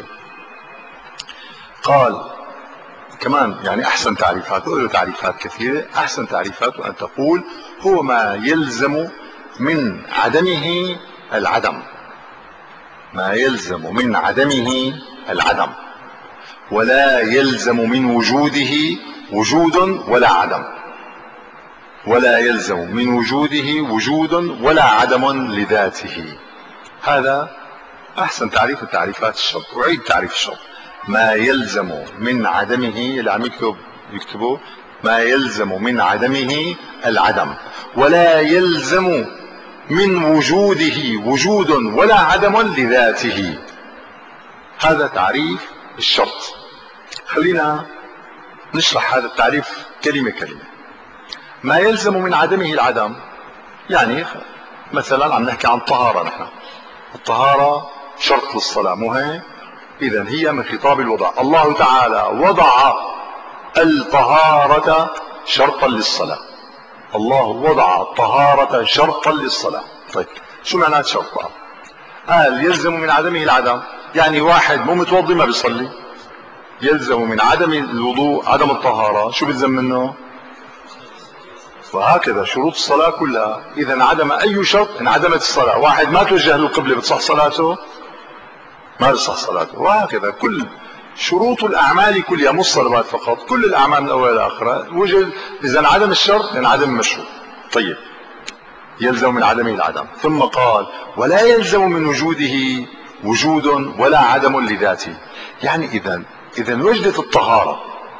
قال كمان يعني احسن تعريفات، له تعريفات كثيرة، احسن تعريفات ان تقول هو ما يلزم من عدمه العدم. ما يلزم من عدمه العدم، ولا يلزم من وجوده وجود ولا عدم. ولا يلزم من وجوده وجود ولا عدم لذاته. هذا احسن تعريف تعريفات الشرط. اعيد تعريف الشرط: ما يلزم من عدمه، اللي عم يكتب يكتبه، ما يلزم من عدمه العدم، ولا يلزم من وجوده وجود ولا عدم لذاته. هذا تعريف الشرط. خلينا نشرح هذا التعريف كلمة كلمة. ما يلزم من عدمه العدم، يعني مثلا عم نحكي عن طهارة. نحن الطهارة شرط للصلاة، مو هيك؟ إذن هي من خطاب الوضع. الله تعالى وضع الطهارة شرطا للصلاة. الله وضع الطهارة شرطا للصلاة. طيب شو معنات شرط بقى؟ قال يلزم من عدمه العدم، يعني واحد مو متوضي ما بيصلي. يلزم من عدم الوضوء عدم الطهارة، شو بيلزم منه؟ وهكذا شروط الصلاة كلها. إذا عدم أي شرط انعدمت الصلاة. واحد ما توجه للقبلة بتصح صلاته؟ ما بتصح صلاته. وهكذا كل شروط الأعمال كلها، مو الصلوات فقط، كل الأعمال من أول إلى آخرها وجد. إذا انعدم الشرط انعدم المشروط. طيب يلزم من عدمه العدم. ثم قال ولا يلزم من وجوده وجود ولا عدم لذاته. يعني إذا إذا وجدت الطهارة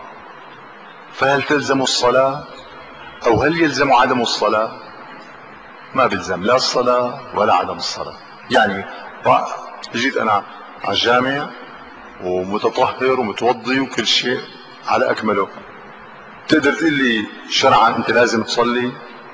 فهل تلزم الصلاة أو هل يلزم عدم الصلاة؟ ما بيلزم لا الصلاة ولا عدم الصلاة. يعني جيت أنا على الجامع ومتطهر ومتوضي وكل شيء على أكمله، تقدر تقول لي شرعا أنت لازم تصلي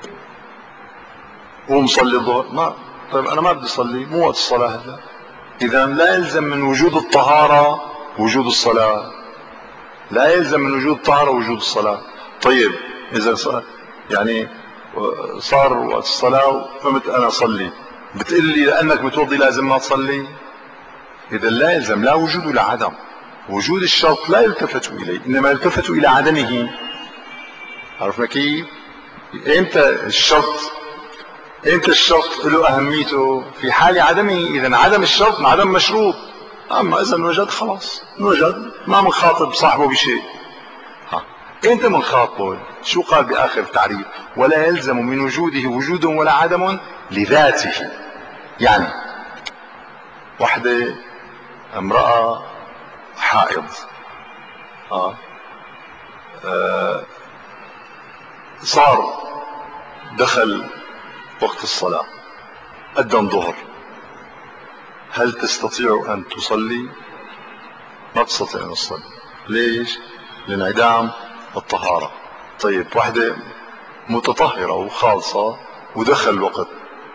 ومصلي الظهر؟ ما طيب أنا ما بدي أصلي، مو وقت الصلاة هذا. إذا لا يلزم من وجود الطهارة وجود الصلاة. لا يلزم من وجود الطهارة وجود الصلاة. طيب إذا صار يعني صار وقت الصلاة وقمت أنا أصلي، بتقول لي لأنك متوضي لازم ما تصلي؟ إذا لا يلزم لا وجود ولا عدم. وجود الشرط لا يلتفت إليه، إنما يلتفت إلى عدمه. عرفنا كيف؟ إمتى الشرط إمتى الشرط له أهميته؟ في حال عدمه. إذا عدم الشرط مع عدم مشروط. أما إذا وجد خلاص وجد، ما منخاطب صاحبه بشيء. ها إمتى منخاطبه؟ شو قال بآخر التعريف؟ ولا يلزم من وجوده وجود ولا عدم لذاته. يعني وحدة امرأة حائض آه. آه. صار دخل وقت الصلاة، أذن ظهر، هل تستطيع أن تصلي؟ ما تستطيع أن تصلي. ليش؟ لانعدام الطهارة. طيب واحدة متطهرة وخالصة ودخل الوقت،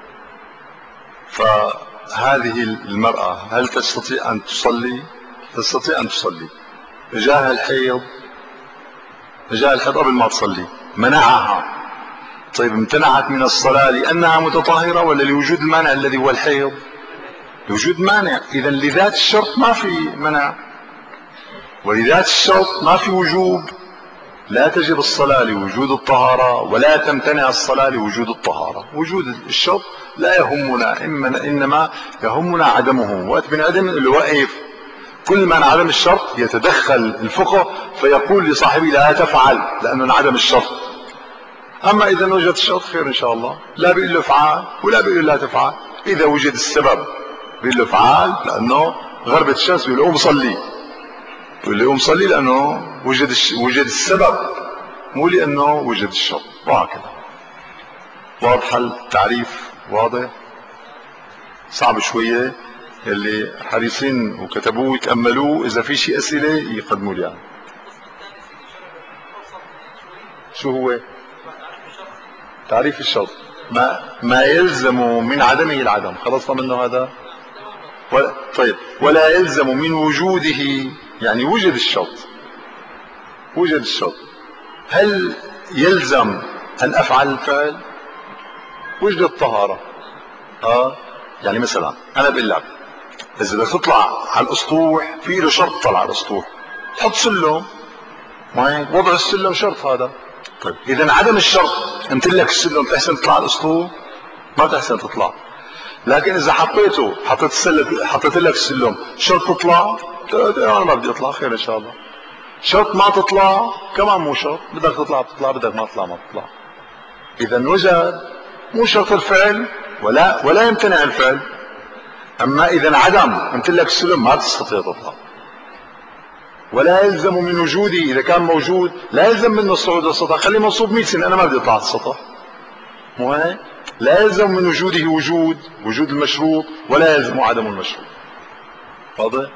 فهذه المرأة هل تستطيع أن تصلي؟ تستطيع أن تصلي. جاء الحيض، جاء الحيض قبل ما تصلي منعها. طيب امتنعت من الصلاة لأنها متطهرة ولا لوجود المانع الذي هو الحيض؟ لوجود مانع. إذا لذات الشرط ما في منع، ولذات الشرط ما في وجوب. لا تجب الصلاة لوجود الطهارة، ولا تمتنع الصلاة لوجود الطهارة. وجود الشرط لا يهمنا، إنما يهمنا عدمه. وقت بنعدم اللي واقف كل ما انعدم الشرط يتدخل الفقه فيقول لصاحبه لا تفعل لأنه انعدم الشرط. أما إذا وجد الشرط خير إن شاء الله، لا بيقول له افعل ولا بيقول له لا تفعل. إذا وجد السبب بيقول له افعل لأنه غربت الشمس، بيقول له قوم صلي، بيقول له قوم صلي لأنه وجد وجد السبب، مو لأنه وجد الشرط. وهكذا. واضح التعريف؟ واضح؟ صعب شوية، اللي حريصين وكتبوه يتأملوه، إذا في شيء أسئلة يقدموا لي يعني. شو هو تعريف الشرط؟ ما, ما يلزم من عدمه العدم. خلصنا منه هذا. ولا طيب، ولا يلزم من وجوده، يعني وجد الشرط، وجد الشرط. هل يلزم أن أفعل الفعل؟ وجد الطهارة. آه يعني مثلا أنا بقول لك إذا بدك تطلع على الأسطوح في له شرط طلع على الأسطوح، تحط سلم، ما وضع السلم شرط هذا. طيب إذا عدم الشرط قمت لك السلم، بتحسن تطلع على الأسطوح؟ ما بتحسن تطلع. لكن إذا حطيته، حطيت السلم، حطيت لك السلم، شرط تطلع؟ أنا ما بدي أطلع، خير إن شاء الله. شرط ما تطلع كمان مو شرط، بدك تطلع بتطلع، بدك ما تطلع ما تطلع. إذا وجد مو شرط الفعل ولا ولا يمتنع الفعل. أما إذا عدم قمت لك السلم ما تستطيع تطلع. ولا يلزم من وجوده، إذا كان موجود لا يلزم منه الصعود للسطح. خليه منصوب مئة سنة أنا ما بدي أطلع على السطح، مو هيك؟ لا يلزم من وجوده وجود وجود المشروط، ولا يلزم عدم المشروط. واضح؟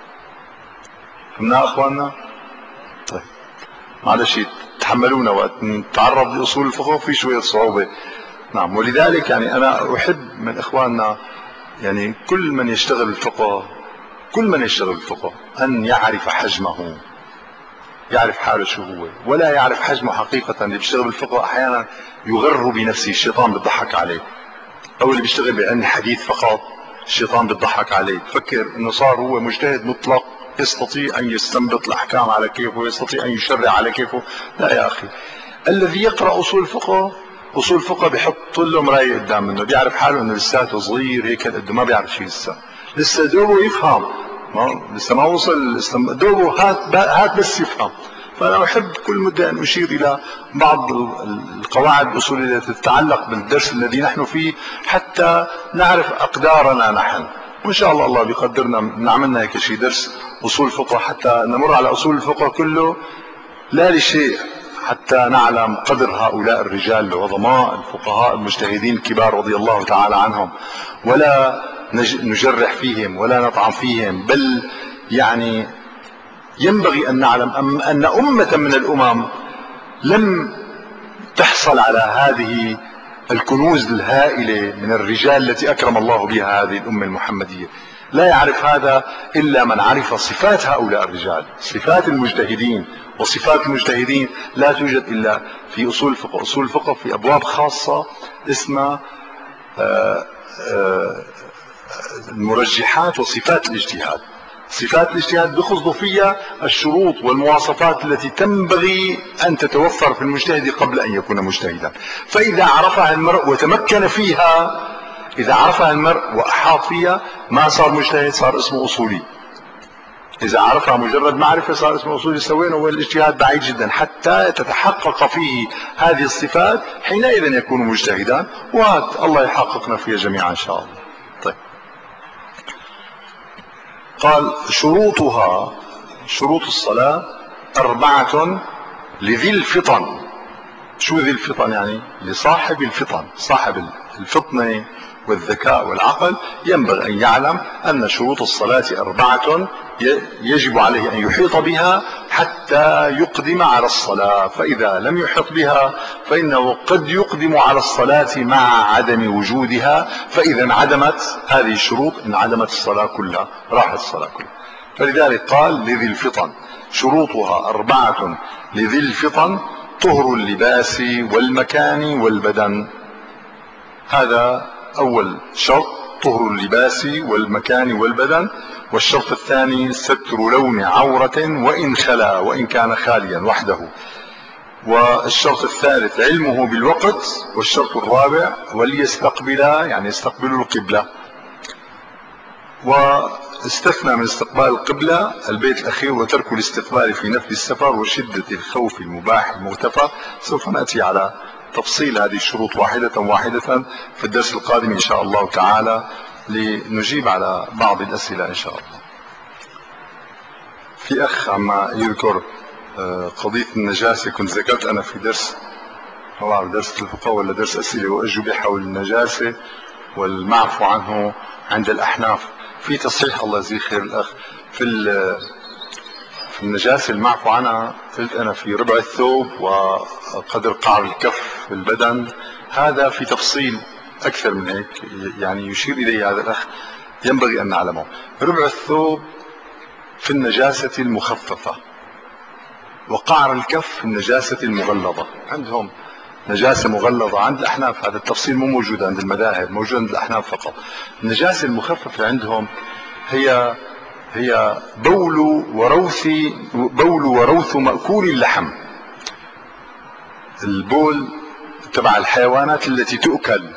فهمنا أخواننا؟ طيب معلش تحملونا وقت نتعرض لأصول الفقه في شوية صعوبة. نعم. ولذلك يعني أنا أحب من إخواننا، يعني كل من يشتغل الفقه، كل من يشتغل الفقه أن يعرف حجمه، يعرف حاله شو هو، ولا يعرف حجمه حقيقة. اللي بيشتغل بالفقه أحيانا يغر بنفسه، الشيطان بيضحك عليه. أو اللي بيشتغل بعلم الحديث فقط الشيطان بيضحك عليه، فكر إنه صار هو مجتهد مطلق يستطيع أن يستنبط الأحكام على كيفه، ويستطيع أن يشرع على كيفه. لا يا أخي، الذي يقرأ أصول الفقه، أصول الفقه بيحط له مراية قدام منه، بيعرف حاله إنه لساته صغير هيك قد ما بيعرف شيء، لسه لسه دوبه يفهم، ما لسه ما وصل دوبه، هات هات بس يفهم. فأنا أحب كل مدة أن أشير إلى بعض القواعد الأصولية التي تتعلق بالدرس الذي نحن فيه، حتى نعرف أقدارنا نحن. وإن شاء الله الله بيقدرنا نعملنا هيك شيء درس أصول فقه، حتى نمر على أصول الفقه كله لا لشيء، حتى نعلم قدر هؤلاء الرجال العظماء الفقهاء المجتهدين الكبار رضي الله تعالى عنهم، ولا نجرح فيهم ولا نطعن فيهم. بل يعني ينبغي أن نعلم أن أمة من الأمم لم تحصل على هذه الكنوز الهائلة من الرجال التي أكرم الله بها هذه الأمة المحمدية. لا يعرف هذا إلا من عرف صفات هؤلاء الرجال، صفات المجتهدين. وصفات المجتهدين لا توجد إلا في أصول الفقه. أصول الفقه في أبواب خاصة اسمها المرجحات وصفات الاجتهاد. صفات الاجتهاد بيخصدوا فيها الشروط والمواصفات التي تنبغي أن تتوفر في المجتهد قبل أن يكون مجتهدا. فإذا عرفها المرء وتمكن فيها، إذا عرفها المرء وأحاط فيها، ما صار مجتهد، صار اسمه أصولي. إذا عرفها مجرد معرفة صار اسمه أصولي. سوينا والاجتهاد بعيد جدا حتى تتحقق فيه هذه الصفات، حينئذ يكون مجتهدا. وهات الله يحققنا فيها جميعا إن شاء الله. طيب، قال شروطها، شروط الصلاة أربعة لذي الفطن. شو ذي الفطن؟ يعني لصاحب الفطن، صاحب الفطنة والذكاء والعقل ينبغي أن يعلم أن شروط الصلاة أربعة يجب عليه أن يحيط بها حتى يقدم على الصلاة. فإذا لم يحط بها فإنه قد يقدم على الصلاة مع عدم وجودها. فإذا انعدمت هذه الشروط انعدمت الصلاة كلها، راحت الصلاة كلها. فلذلك قال لذي الفطن شروطها أربعة لذي الفطن: طهر اللباس والمكان والبدن. هذا أول شرط طهر اللباس والمكان والبدن. والشرط الثاني ستر لون عورة وإن خلا، وإن كان خاليا وحده. والشرط الثالث علمه بالوقت. والشرط الرابع وليستقبل، يعني يستقبل القبلة. واستثنى من استقبال القبلة البيت الأخير وترك الاستقبال في نفل السفر وشدة الخوف المباح المغتفر. سوف نأتي على تفصيل هذه الشروط واحدة واحدة في الدرس القادم إن شاء الله تعالى، لنجيب على بعض الأسئلة إن شاء الله. في أخ عم يذكر قضية النجاسة، كنت ذكرت أنا في درس، طبعا درس الفقه ولا درس أسئلة وأجوبة حول النجاسة والمعفو عنه عند الأحناف. في تصحيح الله يجزيه خير الأخ في في النجاسة المعفو عنها، قلت أنا في ربع الثوب وقدر قعر الكف في البدن. هذا في تفصيل أكثر من هيك، يعني يشير إليه هذا الأخ ينبغي أن نعلمه. ربع الثوب في النجاسة المخففة، وقعر الكف في النجاسة المغلظة. عندهم نجاسة مغلظة عند الأحناف، هذا التفصيل مو موجود عند المذاهب، موجود عند الأحناف فقط. النجاسة المخففة عندهم هي هي بول وروث بول وروث مأكول اللحم. البول تبع الحيوانات التي تؤكل،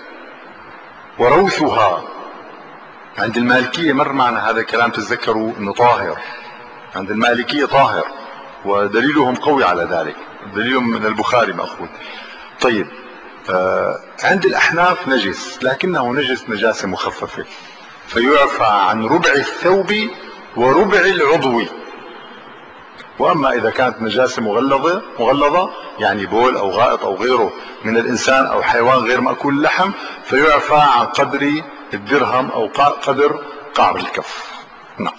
وروثها عند المالكية مر معنا هذا الكلام، تتذكروا انه طاهر. عند المالكية طاهر، ودليلهم قوي على ذلك، دليلهم من البخاري مأخوذ. طيب آه عند الأحناف نجس، لكنه نجس نجاسة مخففة، فيعفى عن ربع الثوب وربع العضو. واما اذا كانت نجاسة مغلظة مغلظة يعني بول او غائط او غيره من الانسان او حيوان غير مأكول اللحم، فيعفى عن قدر الدرهم او قدر قعر الكف. نعم.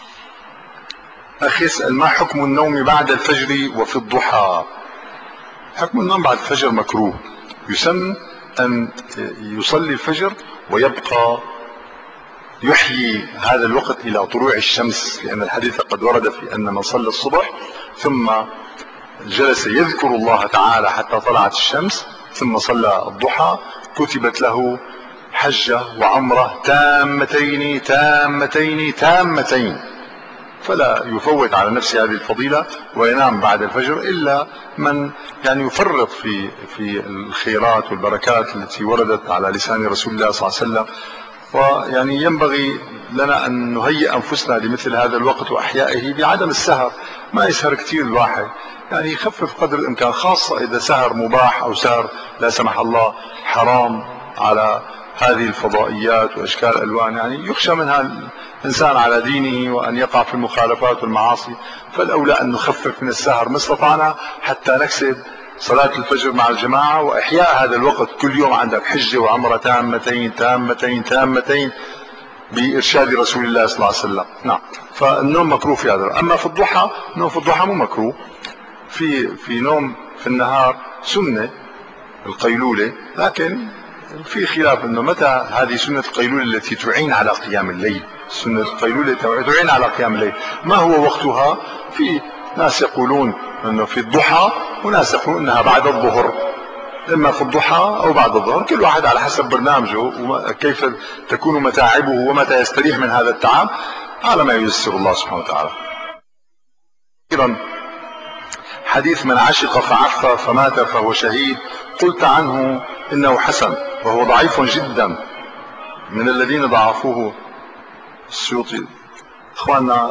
اخي يسأل ما حكم النوم بعد الفجر وفي الضحى؟ حكم النوم بعد الفجر مكروه، يسن ان يصلي الفجر ويبقى يحيي هذا الوقت الى طلوع الشمس، لان الحديث قد ورد في ان من صلى الصبح ثم جلس يذكر الله تعالى حتى طلعت الشمس ثم صلى الضحى كتبت له حجة وعمرة تامتين تامتين تامتين. فلا يفوت على نفسه هذه الفضيلة وينام بعد الفجر إلا من يعني يفرط في في الخيرات والبركات التي وردت على لسان رسول الله صلى الله عليه وسلم. ويعني ينبغي لنا أن نهيئ أنفسنا لمثل هذا الوقت وأحيائه بعدم السهر. ما يسهر كثير الواحد، يعني يخفف قدر الإمكان، خاصة إذا سهر مباح أو سهر لا سمح الله حرام على هذه الفضائيات وأشكال ألوان، يعني يخشى منها الإنسان على دينه وأن يقع في المخالفات والمعاصي. فالأولى أن نخفف من السهر ما استطعنا حتى نكسب صلاة الفجر مع الجماعة وإحياء هذا الوقت. كل يوم عندك حجة وعمرة تامتين تامتين تامتين بإرشاد رسول الله صلى الله عليه وسلم. نعم. فالنوم مكروه في هذا. أما في الضحى، النوم في الضحى مو مكروه. في في نوم في النهار سنة القيلولة، لكن في خلاف انه متى هذه سنة القيلولة التي تعين على قيام الليل. سنة القيلولة تعين على قيام الليل، ما هو وقتها؟ في ناس يقولون انه في الضحى، وناس يقولون انها بعد الظهر، اما في الضحى او بعد الظهر، كل واحد على حسب برنامجه وكيف تكون متاعبه ومتى يستريح من هذا التعب على ما ييسر الله سبحانه وتعالى. ايضا حديث من عشق فعفى فمات فهو شهيد، قلت عنه انه حسن وهو ضعيف جدا، من الذين ضعفوه السيوطي. اخواننا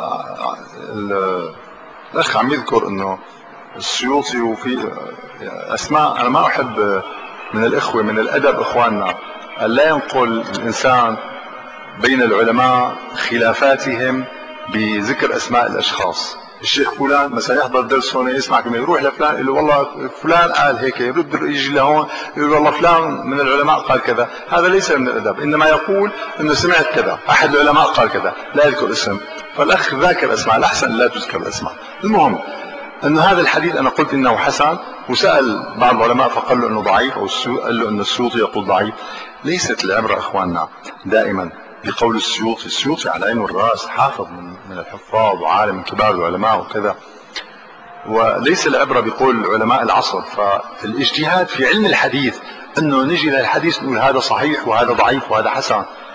الاخ عم يذكر انه السيوطي وفي اسماء، انا ما احب من الاخوة من الادب اخواننا ان لا ينقل الانسان بين العلماء خلافاتهم بذكر اسماء الاشخاص. الشيخ فلان مثلا يحضر درس هون يسمع كلمه يروح لفلان يقول له والله فلان قال هيك، يرد يجي لهون يقول والله فلان من العلماء قال كذا. هذا ليس من الادب، انما يقول انه سمعت كذا، احد العلماء قال كذا، لا يذكر اسم. فالاخ ذاكر اسماء، الاحسن لا تذكر الاسماء. المهم انه هذا الحديث انا قلت انه حسن، وسال بعض العلماء فقال له انه ضعيف، او قال له انه السيوطي يقول ضعيف. ليست العبره اخواننا دائما بقول السيوطي. السيوطي على العين والراس، حافظ من من الحفاظ وعالم من كبار العلماء وكذا، وليس العبره بقول علماء العصر. فالاجتهاد في علم الحديث انه نجي للحديث نقول هذا صحيح وهذا ضعيف وهذا حسن،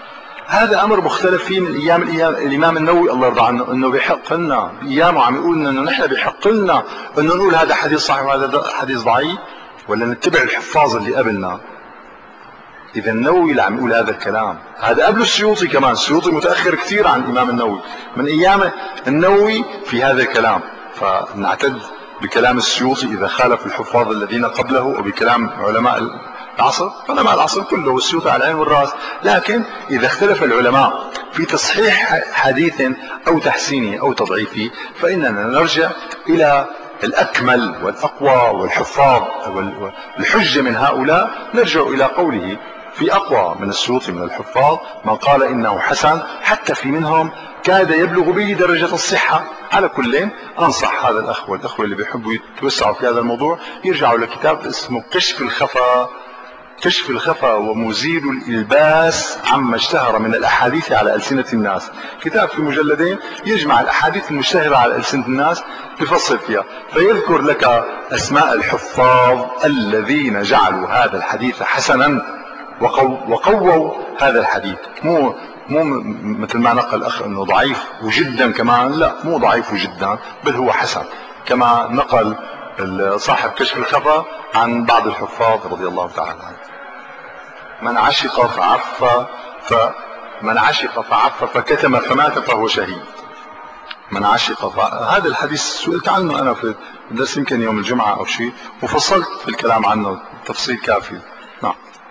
هذا امر مختلف فيه من ايام الايام الامام النووي الله يرضى عنه، انه بيحق لنا بايامه عم يقول لنا انه نحن بيحق لنا انه نقول هذا حديث صحيح وهذا حديث ضعيف، ولا نتبع الحفاظ اللي قبلنا. اذا النووي اللي عم يقول هذا الكلام، هذا قبل السيوطي كمان، السيوطي متاخر كثير عن الامام النووي، من ايام النووي في هذا الكلام، فنعتد بكلام السيوطي اذا خالف الحفاظ الذين قبله، وبكلام علماء العصر، علماء العصر كله والسيوطي على العين والراس. لكن اذا اختلف العلماء في تصحيح حديث او تحسينه او تضعيفه، فاننا نرجع الى الاكمل والاقوى والحفاظ والحجه من هؤلاء، نرجع الى قوله في اقوى من السيوطي من الحفاظ من قال انه حسن، حتى في منهم كاد يبلغ به درجة الصحة. على كل انصح هذا الاخ والاخوة اللي بيحبوا يتوسعوا في هذا الموضوع يرجعوا لكتاب اسمه كشف الخفا، كشف الخفا ومزيل الالباس عما اشتهر من الاحاديث على السنة الناس. كتاب في مجلدين يجمع الاحاديث المشتهرة على السنة الناس بفصل فيها، فيذكر لك اسماء الحفاظ الذين جعلوا هذا الحديث حسنا وقووا هذا الحديث. مو مو مثل ما نقل الاخ انه ضعيف وجدا كمان، لا مو ضعيف وجدا، بل هو حسن، كما نقل صاحب كشف الخفا عن بعض الحفاظ رضي الله تعالى عنه. من عشق فعف فمن عشق فعف فكتم فمات فهو شهيد. من عشق ف... هذا الحديث سئلت عنه انا في الدرس يمكن يوم الجمعة او شيء، وفصلت في الكلام عنه تفصيل كافي. نعم.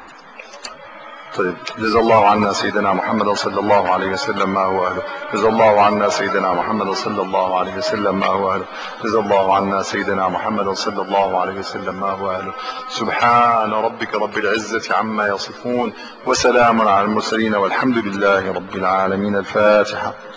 طيب، جزا الله عنا سيدنا محمد صلى الله عليه وسلم ما هو اهله. جزا الله عنا سيدنا محمد صلى الله عليه وسلم ما هو اهله. جزا الله عنا سيدنا محمد صلى الله عليه وسلم ما هو اهله. سبحان ربك رب العزة عما يصفون، وسلام على المرسلين، والحمد لله رب العالمين. الفاتحة.